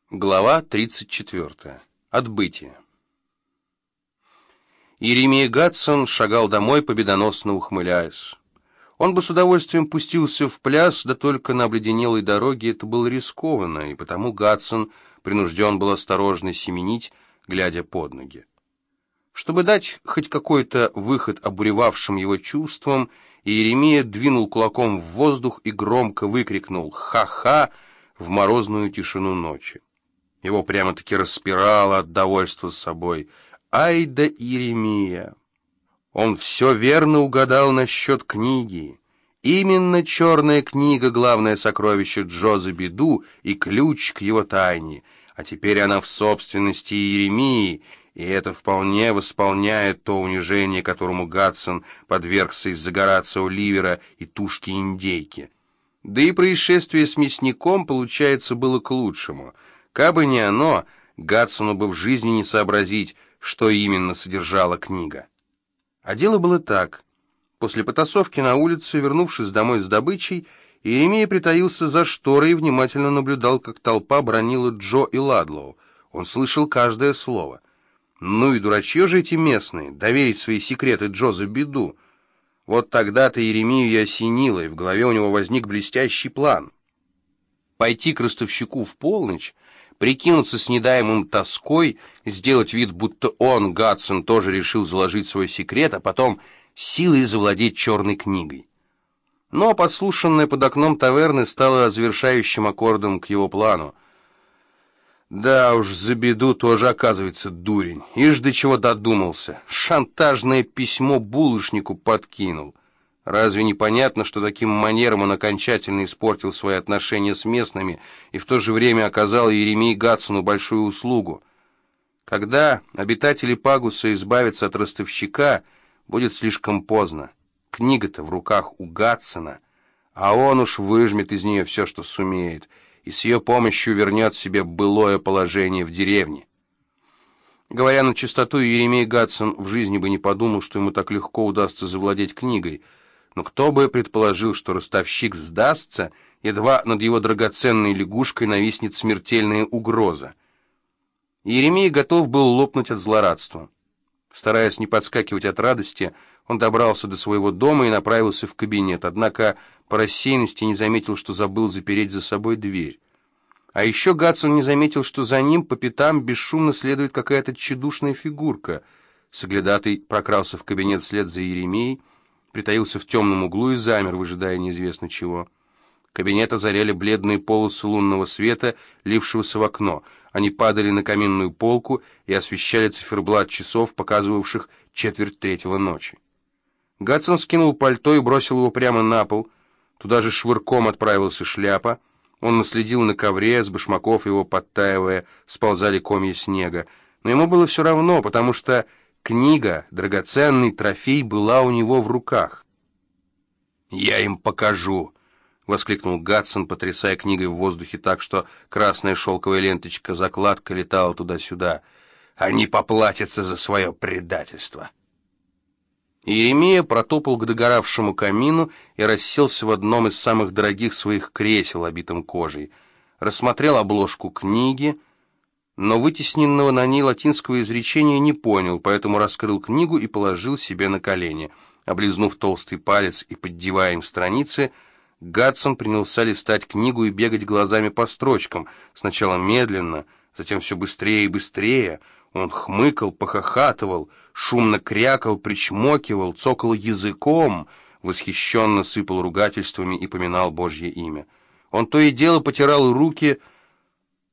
Глава 34. Отбытие. Иеремия Гатсон шагал домой, победоносно ухмыляясь. Он бы с удовольствием пустился в пляс, да только на обледенелой дороге это было рискованно, и потому Гатсон принужден был осторожно семенить, глядя под ноги. Чтобы дать хоть какой-то выход обуревавшим его чувствам, Иеремия двинул кулаком в воздух и громко выкрикнул «Ха-ха!» в морозную тишину ночи. Его прямо-таки распирало от довольства собой. Ай да Иеремия! Он все верно угадал насчет книги. Именно черная книга — главное сокровище Джоза Биду и ключ к его тайне. А теперь она в собственности Иеремии, и это вполне восполняет то унижение, которому Гатсон подвергся из-за Горацио Ливера и тушки индейки. Да и происшествие с мясником, получается, было к лучшему. Кабы не оно, Гатсону бы в жизни не сообразить, что именно содержала книга. А дело было так. После потасовки на улице, вернувшись домой с добычей, Иеремия притаился за шторой и внимательно наблюдал, как толпа бранила Джо и Ладлоу. Он слышал каждое слово. Ну и дурачье же эти местные, доверить свои секреты Джозу Биду. Вот тогда-то Иеремию и осенило, и в голове у него возник блестящий план. Пойти к ростовщику в полночь, прикинуться с недаемым тоской, сделать вид, будто он, Гатсон, тоже решил заложить свой секрет, а потом силой завладеть черной книгой. Но подслушанное под окном таверны стало завершающим аккордом к его плану. Да уж, за Биду тоже, оказывается, дурень. Ишь до чего додумался. Шантажное письмо булочнику подкинул. Разве не понятно, что таким манером он окончательно испортил свои отношения с местными и в то же время оказал Иеремии Гатсону большую услугу? Когда обитатели Пагуса избавятся от ростовщика, будет слишком поздно. Книга-то в руках у Гатсона, а он уж выжмет из нее все, что сумеет, и с ее помощью вернет себе былое положение в деревне. Говоря на чистоту, Иеремия Гатсон в жизни бы не подумал, что ему так легко удастся завладеть книгой. Но кто бы предположил, что ростовщик сдастся, едва над его драгоценной лягушкой нависнет смертельная угроза. Иеремия готов был лопнуть от злорадства. Стараясь не подскакивать от радости, он добрался до своего дома и направился в кабинет, однако по рассеянности не заметил, что забыл запереть за собой дверь. А еще Гатсон не заметил, что за ним по пятам бесшумно следует какая-то тщедушная фигурка. Соглядатый прокрался в кабинет вслед за Иеремией, притаился в темном углу и замер, выжидая неизвестно чего. Кабинет озаряли бледные полосы лунного света, лившегося в окно. Они падали на каминную полку и освещали циферблат часов, показывавших 2:45 ночи. Гатсон скинул пальто и бросил его прямо на пол. Туда же швырком отправился шляпа. Он наследил на ковре, с башмаков его подтаивая, сползали комья снега. Но ему было все равно, потому что книга, драгоценный трофей, была у него в руках. «Я им покажу!» — воскликнул Гатсон, потрясая книгой в воздухе так, что красная шелковая ленточка-закладка летала туда-сюда. «Они поплатятся за свое предательство!» Иеремия протопал к догоравшему камину и расселся в одном из самых дорогих своих кресел, обитым кожей. Рассмотрел обложку книги, но вытесненного на ней латинского изречения не понял, поэтому раскрыл книгу и положил себе на колени. Облизнув толстый палец и поддевая им страницы, Гатсон принялся листать книгу и бегать глазами по строчкам, сначала медленно, затем все быстрее и быстрее. Он хмыкал, похохатывал, шумно крякал, причмокивал, цокал языком, восхищенно сыпал ругательствами и поминал Божье имя. Он то и дело потирал руки,